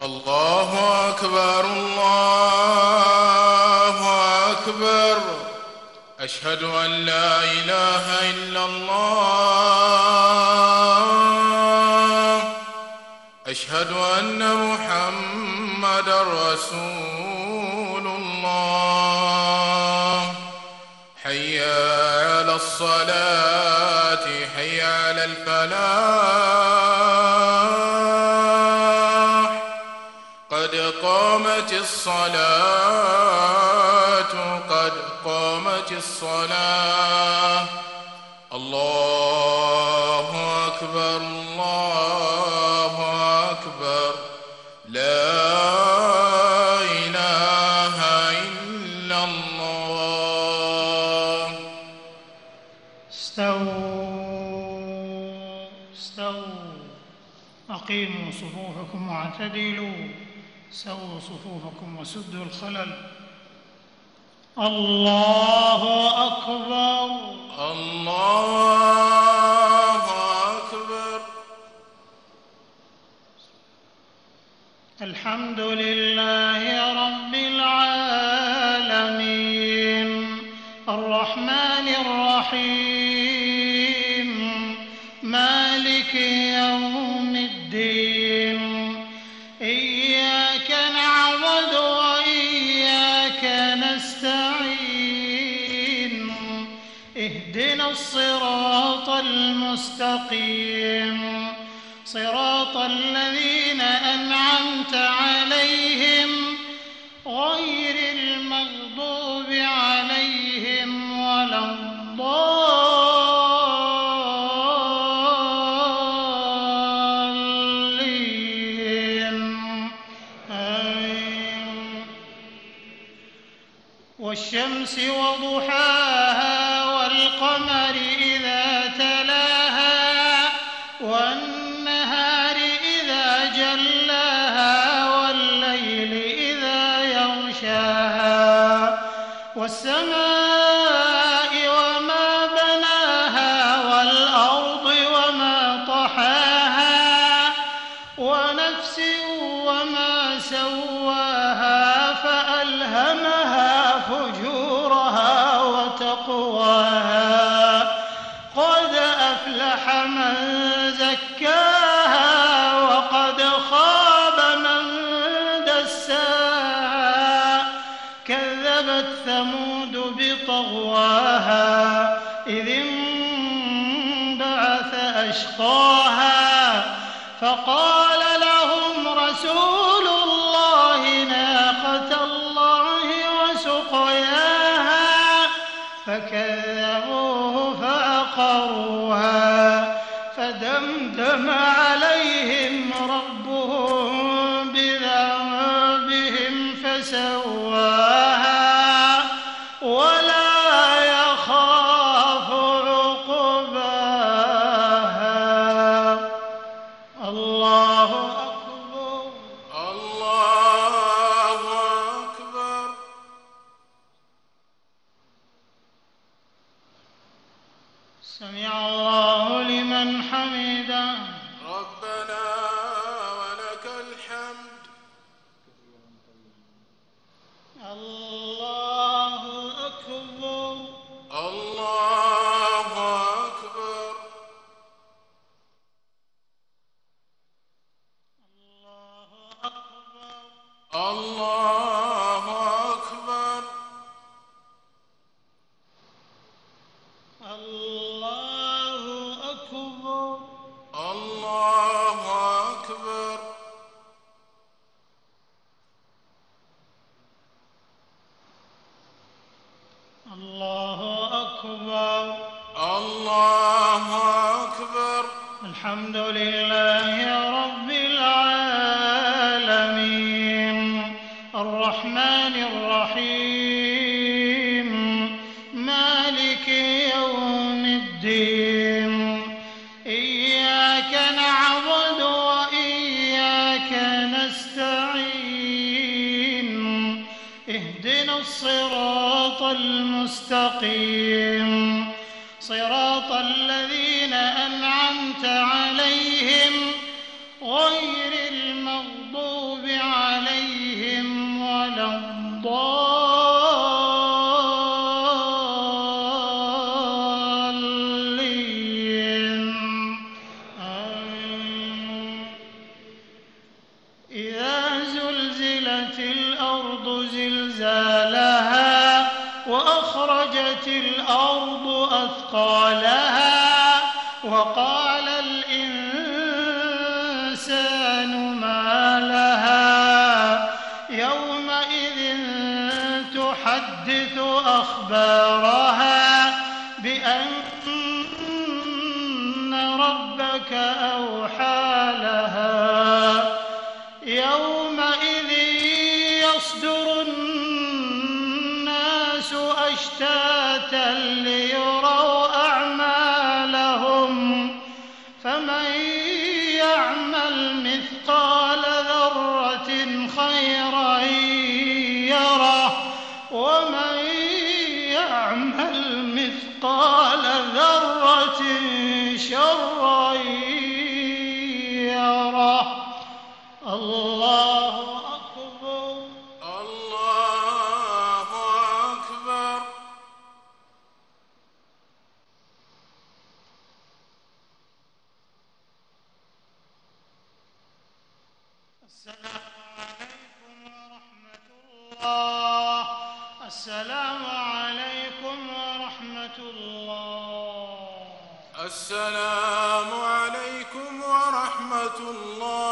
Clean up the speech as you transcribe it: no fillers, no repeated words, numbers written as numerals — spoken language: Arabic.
الله أكبر الله أكبر. أشهد أن لا إله إلا الله. أشهد أن محمدًا رسول الله. حي على الصلاة حي على الفلاح. قد قامت الصلاة قد قامت الصلاة. الله أكبر الله أكبر. لا إله إلا الله. استووا أقيموا صفوفكم واعتدلوا. سووا صفوفكم وسدوا الخلل. الله أكبر الله أكبر. الحمد لله رب العالمين الرحمن الرحيم مالك يوم الدين. إياك نعبد وإياك نستعين. اهدنا الصراط المستقيم صراط الذين أنعمت عليهم غير المغضوب عليهم ولا الضالين. آمين. والشمس وضحاها والقمر إذا تلاها والنهار إذا جلاها والليل إذا يغشاها والسماء وما بناها والأرض وما طحاها ونفس وما سواها فألهمها فجورها وتقواها. قد أفلح من زكاها وقد خاب من دساها. كذبت ثمود بطغواها إذ انبعث أشقاها فقال لهم رسول الله ناقة الله وسقياها فكذبوه فعقروها فدمدم عليهم ربهم بذنبهم فسواها ولا يخاف عقباها. الله أكبر الله أكبر. سمع الله لمن حمده. ربنا ولك الحمد. الله أكبر الله أكبر. الله أكبر. الله أكبر. الله أكبر. الله أكبر. الله أكبر. الله أكبر. الحمد لله رب العالمين الرحمن الرحيم مالك يوم الدين. إياك نعبد وإياك نستعين. اهدنا الصراط المستقيم صراط الذين أنعمت عليهم غير المغضوب الأرض أثقالها وقال الإنسان ما لها يومئذ تحدث أخبارها بأن ربك أوحى لها يومئذ يصدر الناس أشتاتا ليروا أعمالهم فمن يعمل مثقال ذرة خيرا يره ومن يعمل مثقال ذرة شرا يره. الله أكبر. الله أكبر. السلام عليكم ورحمة الله. السلام عليكم ورحمة الله. السلام عليكم ورحمة الله.